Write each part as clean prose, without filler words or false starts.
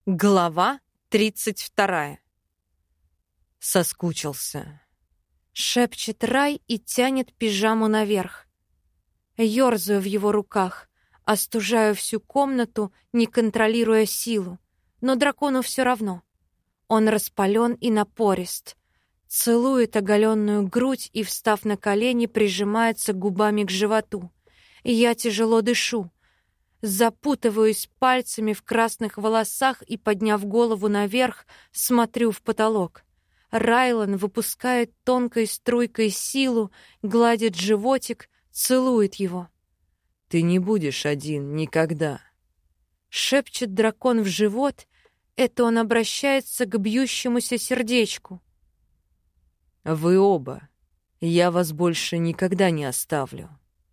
Глава 32. Соскучился. Шепчет Рай и тянет пижаму наверх. Ёрзаю в его руках, остужаю всю комнату, не контролируя силу. Но дракону все равно. Он распален и напорист. Целует оголенную грудь и, встав на колени, прижимается губами к животу. Я тяжело дышу. Запутываюсь пальцами в красных волосах и, подняв голову наверх, смотрю в потолок. Райлан выпускает тонкой струйкой силу, гладит животик, целует его. «Ты не будешь один никогда», — шепчет дракон в живот. Это он обращается к бьющемуся сердечку. «Вы оба. Я вас больше никогда не оставлю».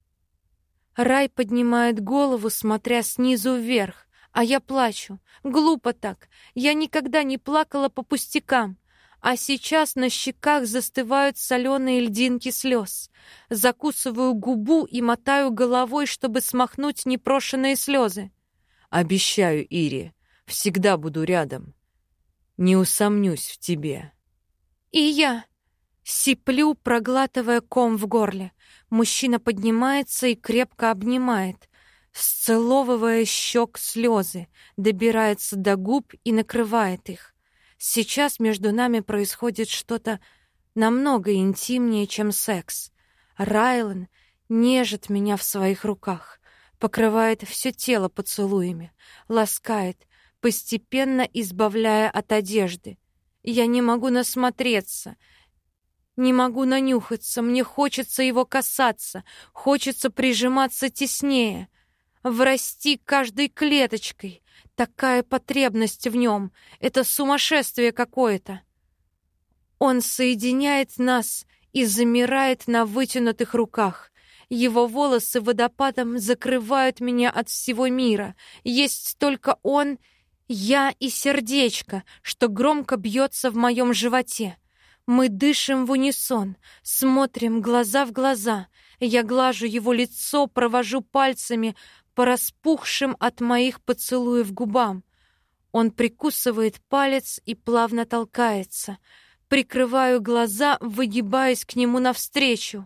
Рай поднимает голову, смотря снизу вверх, а я плачу. Глупо так. Я никогда не плакала по пустякам. А сейчас на щеках застывают соленые льдинки слез. Закусываю губу и мотаю головой, чтобы смахнуть непрошенные слезы. «Обещаю, Ири, всегда буду рядом. Не усомнюсь в тебе». И я сиплю, проглатывая ком в горле. Мужчина поднимается и крепко обнимает, сцеловывая щек слезы, добирается до губ и накрывает их. Сейчас между нами происходит что-то намного интимнее, чем секс. Райлан нежит меня в своих руках, покрывает все тело поцелуями, ласкает, постепенно избавляя от одежды. Я не могу насмотреться, не могу нанюхаться, мне хочется его касаться, хочется прижиматься теснее, врасти каждой клеточкой. Такая потребность в нем, это сумасшествие какое-то. Он соединяет нас и замирает на вытянутых руках. Его волосы водопадом закрывают меня от всего мира. Есть только он, я и сердечко, что громко бьется в моем животе. Мы дышим в унисон, смотрим глаза в глаза. Я глажу его лицо, провожу пальцами по распухшим от моих поцелуев губам. Он прикусывает палец и плавно толкается. Прикрываю глаза, выгибаясь к нему навстречу.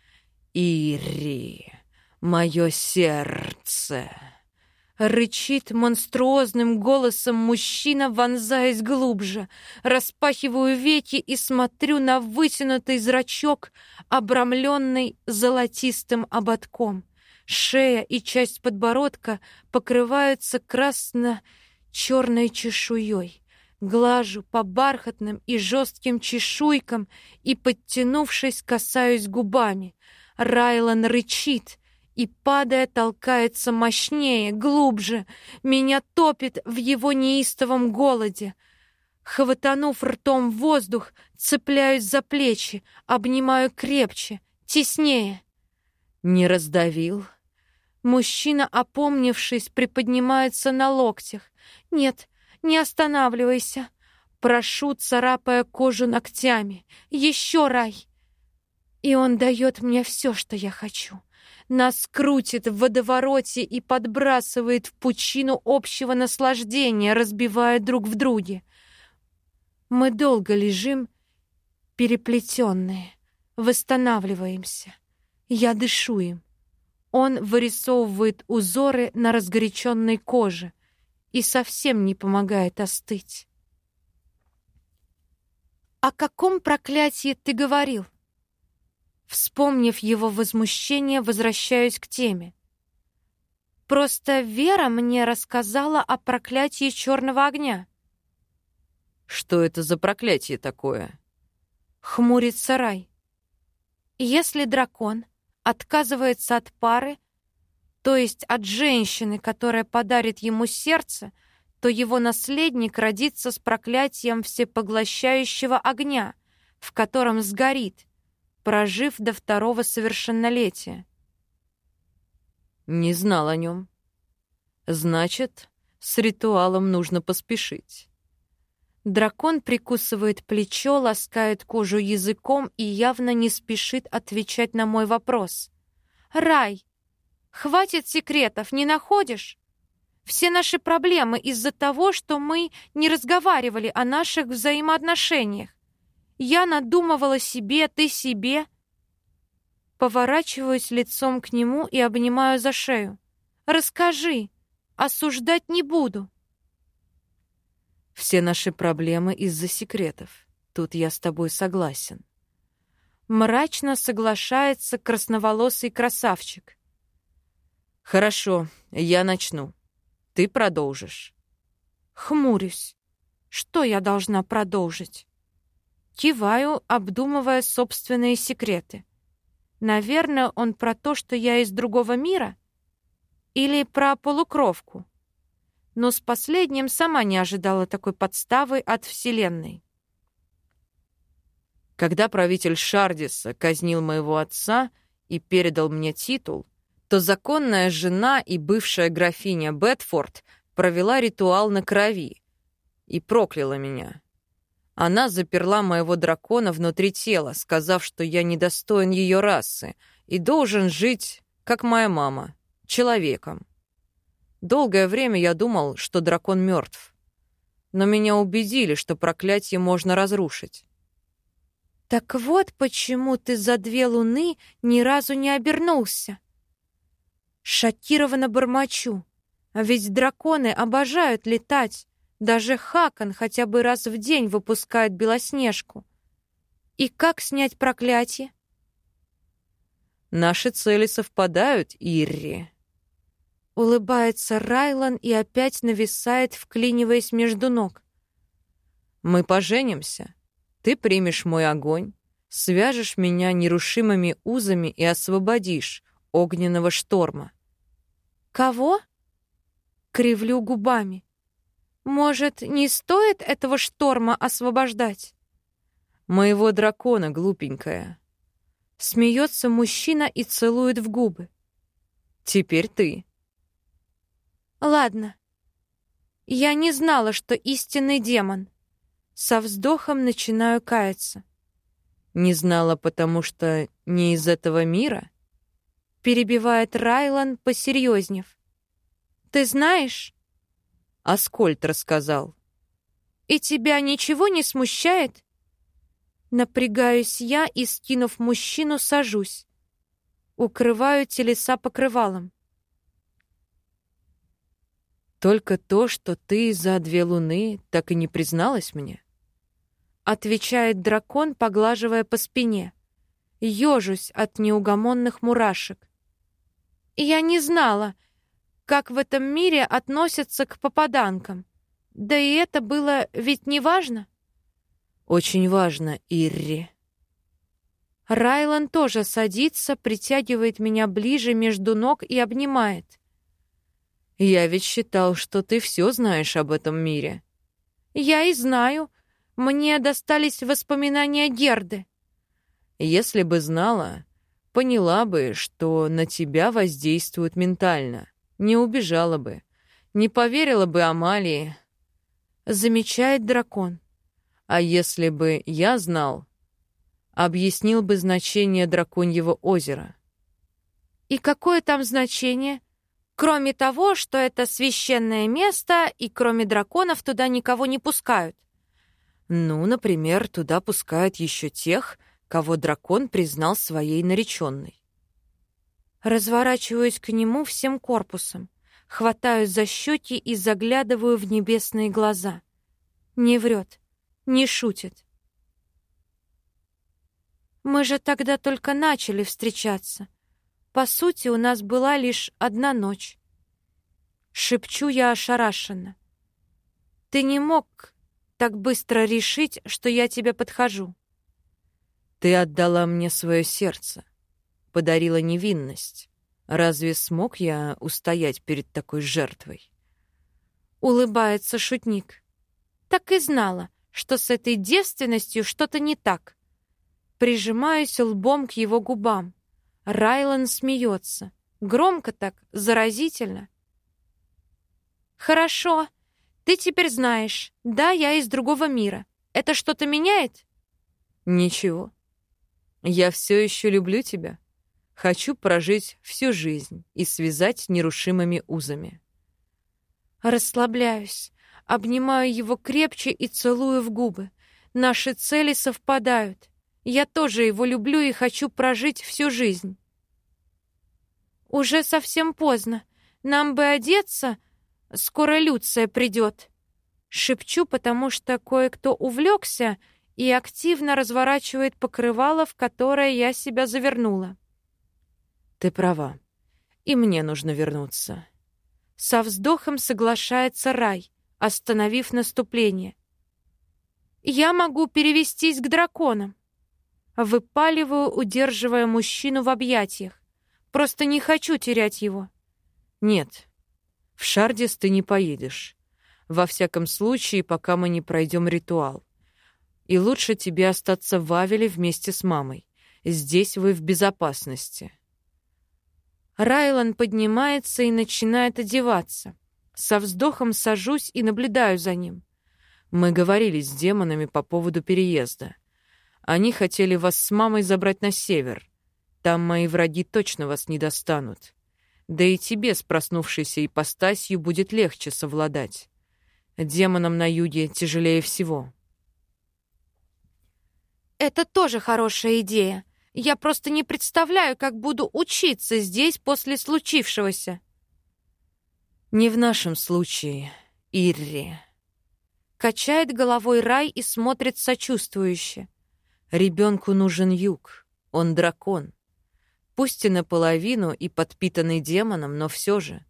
«Ири, мое сердце!» Рычит монструозным голосом мужчина, вонзаясь глубже. Распахиваю веки и смотрю на вытянутый зрачок, обрамленный золотистым ободком. Шея и часть подбородка покрываются красно-черной чешуей. Глажу по бархатным и жестким чешуйкам и, подтянувшись, касаюсь губами. Райлан рычит и, падая, толкается мощнее, глубже. Меня топит в его неистовом голоде. Хватанув ртом воздух, цепляюсь за плечи, обнимаю крепче, теснее. «Не раздавил?» Мужчина, опомнившись, приподнимается на локтях. «Нет, не останавливайся!» Прошу, царапая кожу ногтями. «Еще, Рай!» И он дает мне все, что я хочу. Нас крутит в водовороте и подбрасывает в пучину общего наслаждения, разбивая друг в друге. Мы долго лежим, переплетенные, восстанавливаемся. Я дышу им. Он вырисовывает узоры на разгоряченной коже и совсем не помогает остыть. «О каком проклятии ты говорил?» Вспомнив его возмущение, возвращаюсь к теме. «Просто Вера мне рассказала о проклятии черного огня». «Что это за проклятие такое?» Хмурится Рай. «Если дракон отказывается от пары, то есть от женщины, которая подарит ему сердце, то его наследник родится с проклятием всепоглощающего огня, в котором сгорит, прожив до 2-го совершеннолетия». «Не знал о нем. Значит, с ритуалом нужно поспешить». Дракон прикусывает плечо, ласкает кожу языком и явно не спешит отвечать на мой вопрос. «Рай, хватит секретов, не находишь? Все наши проблемы из-за того, что мы не разговаривали о наших взаимоотношениях. Я надумывала себе, ты себе. Поворачиваюсь лицом к нему и обнимаю за шею. Расскажи, осуждать не буду. Все наши проблемы из-за секретов. Тут я с тобой согласен. Мрачно соглашается красноволосый красавчик. Хорошо, я начну. Ты продолжишь. Хмурюсь. Что я должна продолжить? Киваю, обдумывая собственные секреты. Наверное, он про то, что я из другого мира? Или про полукровку? Но с последним сама не ожидала такой подставы от Вселенной. Когда правитель Шардиса казнил моего отца и передал мне титул, то законная жена и бывшая графиня Бетфорд провела ритуал на крови и прокляла меня. Она заперла моего дракона внутри тела, сказав, что я недостоин ее расы и должен жить, как моя мама, человеком. Долгое время я думал, что дракон мертв, но меня убедили, что проклятие можно разрушить. Так вот почему ты за 2 луны ни разу не обернулся. Шокированно бормочу. А ведь драконы обожают летать. Даже Хакон хотя бы раз в день выпускает Белоснежку. И как снять проклятие? Наши цели совпадают, Ирри. Улыбается Райлан и опять нависает, вклиниваясь между ног. Мы поженимся. Ты примешь мой огонь, свяжешь меня нерушимыми узами и освободишь огненного шторма. Кого? Кривлю губами. Может, не стоит этого шторма освобождать? Моего дракона, глупенькая. Смеется мужчина и целует в губы. Теперь ты. Ладно. Я не знала, что истинный демон. Со вздохом начинаю каяться. Не знала, потому что не из этого мира? Перебивает Райлан, посерьезнев. Ты знаешь? Аскольд рассказал. И тебя ничего не смущает? Напрягаюсь я и, скинув мужчину, сажусь. Укрываю телеса покрывалом. Только то, что ты за 2 луны так и не призналась мне. Отвечает дракон, поглаживая по спине. Ёжусь от неугомонных мурашек. Я не знала, как в этом мире относятся к попаданкам. Да и это было ведь не важно. Очень важно, Ирри. Райлан тоже садится, притягивает меня ближе между ног и обнимает. Я ведь считал, что ты все знаешь об этом мире. Я и знаю. Мне достались воспоминания Герды. Если бы знала, поняла бы, что на тебя воздействуют ментально. Не убежала бы. Не поверила бы Амалии. Замечает дракон. А если бы я знал, объяснил бы значение драконьего озера. И какое там значение? Кроме того, что это священное место, и кроме драконов туда никого не пускают. Ну, например, туда пускают еще тех, кого дракон признал своей нареченной. Разворачиваюсь к нему всем корпусом, хватаюсь за щеки и заглядываю в небесные глаза. Не врет, не шутит. Мы же тогда только начали встречаться. По сути, у нас была лишь одна ночь. Шепчу я ошарашенно. Ты не мог так быстро решить, что я тебе подхожу. Ты отдала мне свое сердце, подарила невинность. Разве смог я устоять перед такой жертвой? Улыбается шутник. Так и знала, что с этой девственностью что-то не так. Прижимаюсь лбом к его губам. Райлан смеется. Громко так, заразительно. Хорошо, ты теперь знаешь. Да, я из другого мира. Это что-то меняет? Ничего. Я все еще люблю тебя. Хочу прожить всю жизнь и связать нерушимыми узами. Расслабляюсь, обнимаю его крепче и целую в губы. Наши цели совпадают. Я тоже его люблю и хочу прожить всю жизнь. Уже совсем поздно. Нам бы одеться. Скоро Люция придет. Шепчу, потому что кое-кто увлекся и активно разворачивает покрывало, в которое я себя завернула. Ты права. И мне нужно вернуться. Со вздохом соглашается Рай, остановив наступление. Я могу перевестись к драконам. Выпаливаю, удерживая мужчину в объятиях. Просто не хочу терять его. Нет, в Шардис ты не поедешь. Во всяком случае, пока мы не пройдем ритуал. И лучше тебе остаться в Авеле вместе с мамой. Здесь вы в безопасности. Райлан поднимается и начинает одеваться. Со вздохом сажусь и наблюдаю за ним. Мы говорили с демонами по поводу переезда. Они хотели вас с мамой забрать на север. Там мои враги точно вас не достанут. Да и тебе с проснувшейся ипостасью будет легче совладать. Демонам на юге тяжелее всего. Это тоже хорошая идея. Я просто не представляю, как буду учиться здесь после случившегося. Не в нашем случае, Ирри. Качает головой Рай и смотрит сочувствующе. Ребенку нужен юг. Он дракон. Пусть и наполовину, и подпитанный демоном, но все же.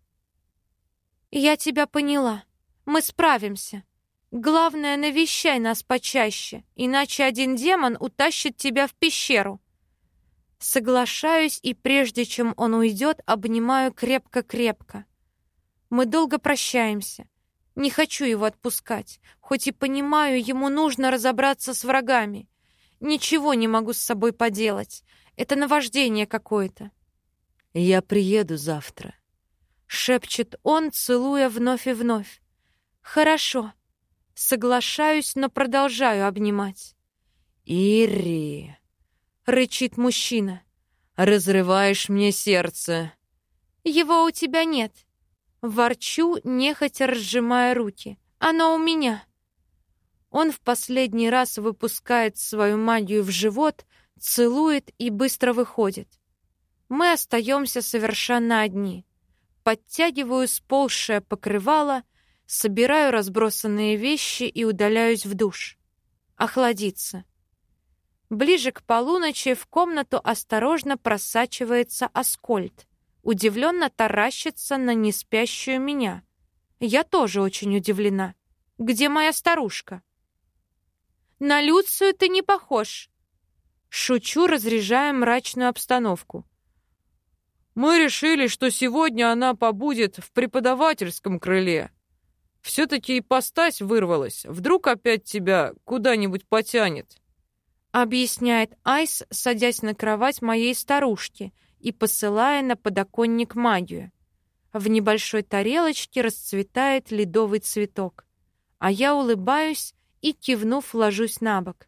Я тебя поняла. Мы справимся. Главное, навещай нас почаще, иначе один демон утащит тебя в пещеру. Соглашаюсь, и прежде чем он уйдет, обнимаю крепко-крепко. Мы долго прощаемся. Не хочу его отпускать, хоть и понимаю, ему нужно разобраться с врагами. Ничего не могу с собой поделать. Это наваждение какое-то. «Я приеду завтра», — шепчет он, целуя вновь и вновь. «Хорошо». Соглашаюсь, но продолжаю обнимать. «Ирри», — рычит мужчина. «Разрываешь мне сердце». «Его у тебя нет». Ворчу, нехотя разжимая руки. «Оно у меня». Он в последний раз выпускает свою магию в живот, целует и быстро выходит. Мы остаемся совершенно одни. Подтягиваю сползшее покрывало, собираю разбросанные вещи и удаляюсь в душ. Охладиться. Ближе к полуночи в комнату осторожно просачивается Аскольд. Удивленно таращится на неспящую меня. Я тоже очень удивлена. Где моя старушка? На Люцию ты не похож. Шучу, разряжая мрачную обстановку. Мы решили, что сегодня она побудет в преподавательском крыле. Все-таки ипостась вырвалась. Вдруг опять тебя куда-нибудь потянет. Объясняет Айс, садясь на кровать моей старушки и посылая на подоконник магию. В небольшой тарелочке расцветает ледовый цветок, а я улыбаюсь и, кивнув, ложусь на бок.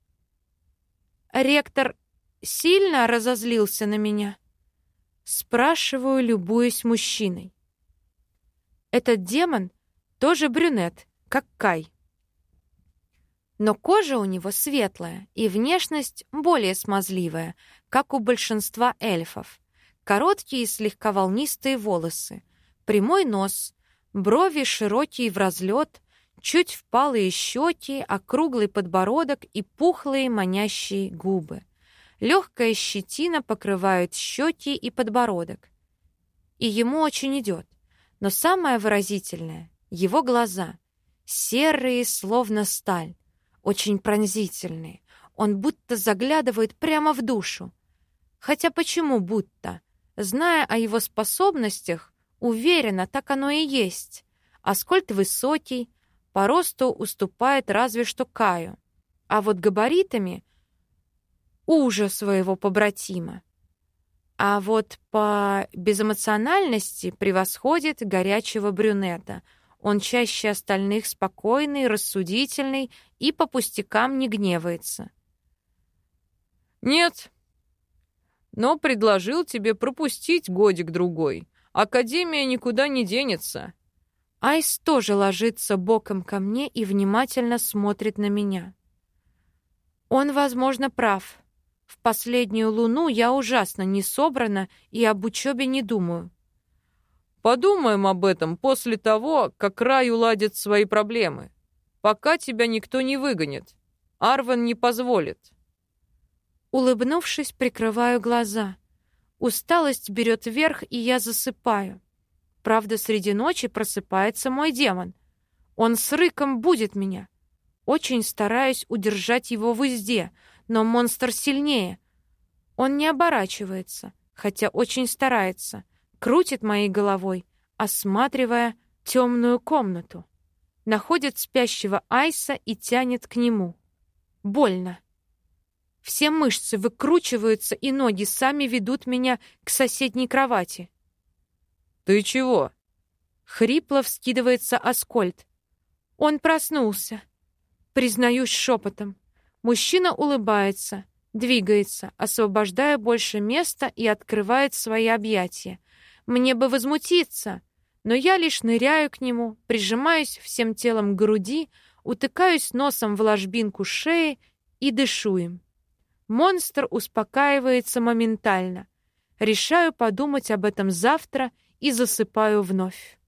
Ректор сильно разозлился на меня? Спрашиваю, любуясь мужчиной. Этот демон тоже брюнет, как Кай. Но кожа у него светлая и внешность более смазливая, как у большинства эльфов. Короткие и слегка волнистые волосы, прямой нос, брови широкие в разлет, чуть впалые щеки, округлый подбородок и пухлые манящие губы. Легкая щетина покрывает щеки и подбородок. И ему очень идет. Но самое выразительное — его глаза. Серые, словно сталь. Очень пронзительные. Он будто заглядывает прямо в душу. Хотя почему будто? Зная о его способностях, уверена, так оно и есть. Аскольд высокий, по росту уступает разве что Каю. А вот габаритами уже своего побратима. А вот по безэмоциональности превосходит горячего брюнета. Он чаще остальных спокойный, рассудительный и по пустякам не гневается. «Нет, но предложил тебе пропустить годик-другой. Академия никуда не денется». Айс тоже ложится боком ко мне и внимательно смотрит на меня. Он, возможно, прав. В последнюю луну я ужасно не собрана и об учебе не думаю. Подумаем об этом после того, как Рай уладит свои проблемы. Пока тебя никто не выгонит. Арвен не позволит. Улыбнувшись, прикрываю глаза. Усталость берет верх, и я засыпаю. Правда, среди ночи просыпается мой демон. Он с рыком будит меня. Очень стараюсь удержать его в узде, но монстр сильнее. Он не оборачивается, хотя очень старается. Крутит моей головой, осматривая темную комнату. Находит спящего Айса и тянет к нему. Больно. Все мышцы выкручиваются, и ноги сами ведут меня к соседней кровати. «Ты чего?» Хрипло вскидывается Аскольд. Он проснулся. Признаюсь шепотом. Мужчина улыбается, двигается, освобождая больше места и открывает свои объятия. Мне бы возмутиться, но я лишь ныряю к нему, прижимаюсь всем телом к груди, утыкаюсь носом в ложбинку шеи и дышу им. Монстр успокаивается моментально. Решаю подумать об этом завтра и засыпаю вновь.